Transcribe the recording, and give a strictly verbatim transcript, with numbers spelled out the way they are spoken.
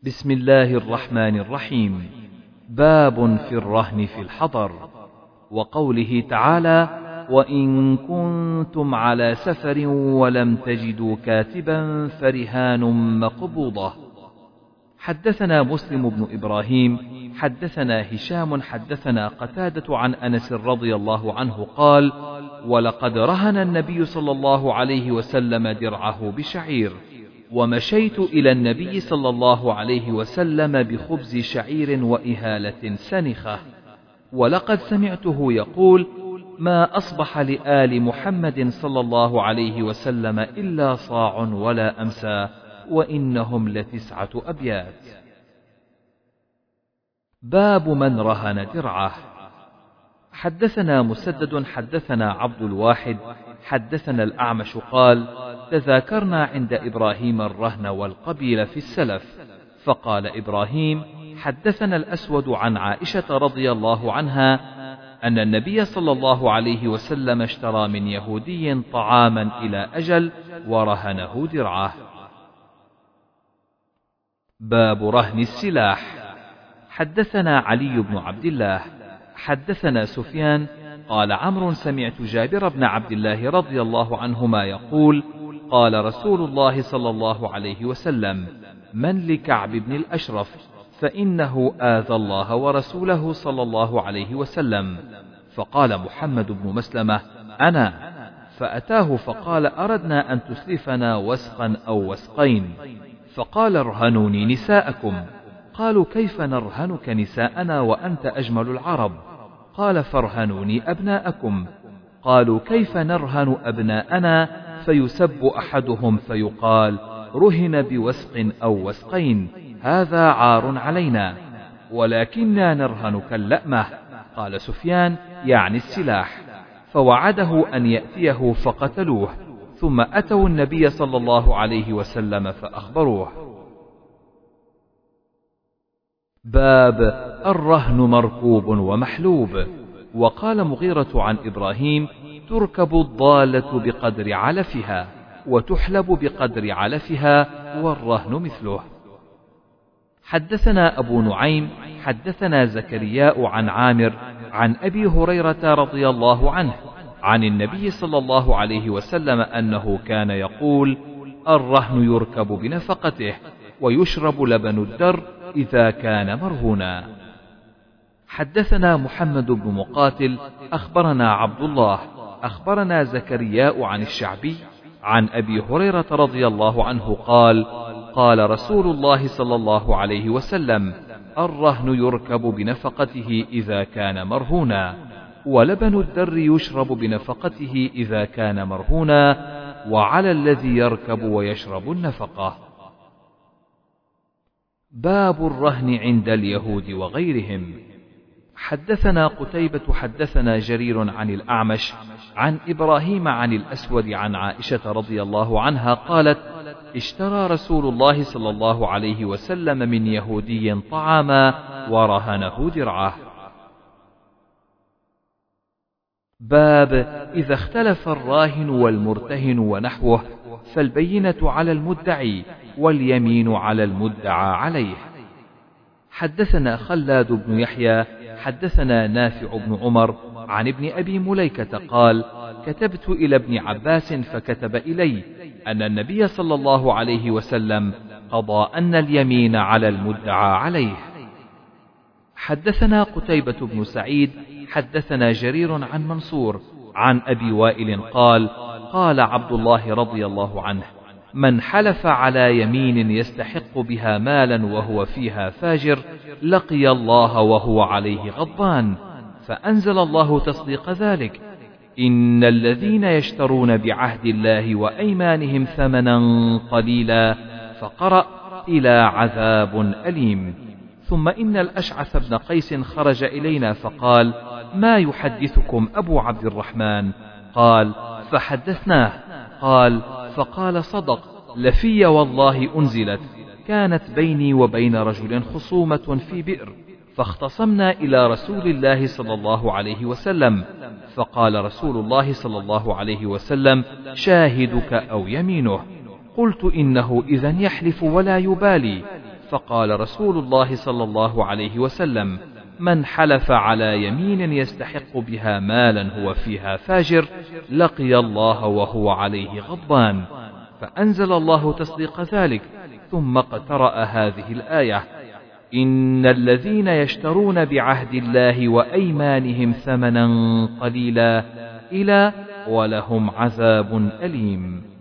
بسم الله الرحمن الرحيم. باب في الرهن في الحضر. وقوله تعالى: وإن كنتم على سفر ولم تجدوا كاتبا فرهان مقبوضة. حدثنا مسلم بن إبراهيم حدثنا هشام حدثنا قتادة عن أنس رضي الله عنه قال: ولقد رهن النبي صلى الله عليه وسلم درعه بشعير، ومشيت إلى النبي صلى الله عليه وسلم بخبز شعير وإهالة سنخة، ولقد سمعته يقول: ما أصبح لآل محمد صلى الله عليه وسلم إلا صاع ولا أمسى، وإنهم لتسعة أبيات. باب من رهن درعه. حدثنا مسدد حدثنا عبد الواحد حدثنا الأعمش قال: تذاكرنا عند إبراهيم الرهن والقبيل في السلف، فقال إبراهيم: حدثنا الأسود عن عائشة رضي الله عنها أن النبي صلى الله عليه وسلم اشترى من يهودي طعاما إلى أجل ورهنه درعه. باب رهن السلاح. حدثنا علي بن عبد الله حدثنا سفيان قال: عمرو سمعت جابر بن عبد الله رضي الله عنهما يقول: قال رسول الله صلى الله عليه وسلم: من لكعب بن الأشرف فإنه آذى الله ورسوله صلى الله عليه وسلم. فقال محمد بن مسلمة: أنا. فأتاه فقال: أردنا أن تسلفنا وسقا أو وسقين، فقال: ارهنوني نساءكم. قالوا: كيف نرهنك نساءنا وأنت أجمل العرب؟ قال: فارهنوني أبناءكم. قالوا: كيف نرهن أبناءنا فيسب أحدهم فيقال: رهن بوسق أو وسقين، هذا عار علينا، ولكننا نرهنك اللأمة. قال سفيان: يعني السلاح. فوعده أن يأتيه فقتلوه، ثم أتوا النبي صلى الله عليه وسلم فأخبروه. باب الرهن مركوب ومحلوب. وقال مغيرة عن إبراهيم: تركب الضالة بقدر علفها، وتحلب بقدر علفها، والرهن مثله. حدثنا أبو نعيم حدثنا زكرياء عن عامر عن أبي هريرة رضي الله عنه عن النبي صلى الله عليه وسلم أنه كان يقول: الرهن يركب بنفقته، ويشرب لبن الدر إذا كان مرهونا. حدثنا محمد بن مقاتل أخبرنا عبد الله أخبرنا زكرياء عن الشعبي عن أبي هريرة رضي الله عنه قال: قال رسول الله صلى الله عليه وسلم: الرهن يركب بنفقته إذا كان مرهونا، ولبن الدر يشرب بنفقته إذا كان مرهونا، وعلى الذي يركب ويشرب النفقة. باب الرهن عند اليهود وغيرهم. حدثنا قتيبة حدثنا جرير عن الأعمش عن إبراهيم عن الأسود عن عائشة رضي الله عنها قالت: اشترى رسول الله صلى الله عليه وسلم من يهودي طعاما ورهنه درعه. باب إذا اختلف الراهن والمرتهن ونحوه، فالبينة على المدعي واليمين على المدعى عليه. حدثنا خلاد بن يحيى حدثنا نافع بن عمر عن ابن أبي مليكة قال: كتبت إلى ابن عباس فكتب إلي أن النبي صلى الله عليه وسلم قضى أن اليمين على المدعى عليه. حدثنا قتيبة بن سعيد حدثنا جرير عن منصور عن أبي وائل قال: قال عبد الله رضي الله عنه: من حلف على يمين يستحق بها مالا وهو فيها فاجر لقي الله وهو عليه غضبان، فأنزل الله تصديق ذلك: إن الذين يشترون بعهد الله وأيمانهم ثمنا قليلا، فقرأ إلى عذاب أليم. ثم إن الأشعث بن قيس خرج إلينا فقال: ما يحدثكم أبو عبد الرحمن؟ قال: فحدثناه. قال: فقال: صدق، لفي والله أنزلت، كانت بيني وبين رجل خصومة في بئر، فاختصمنا إلى رسول الله صلى الله عليه وسلم، فقال رسول الله صلى الله عليه وسلم: شاهدك أو يمينه. قلت: إنه إذن يحلف ولا يبالي، فقال رسول الله صلى الله عليه وسلم: من حلف على يمين يستحق بها مالا هو فيها فاجر لقي الله وهو عليه غضبان. فأنزل الله تصديق ذلك، ثم اقترأ هذه الآية: إن الذين يشترون بعهد الله وأيمانهم ثمنا قليلا إلى ولهم عذاب أليم.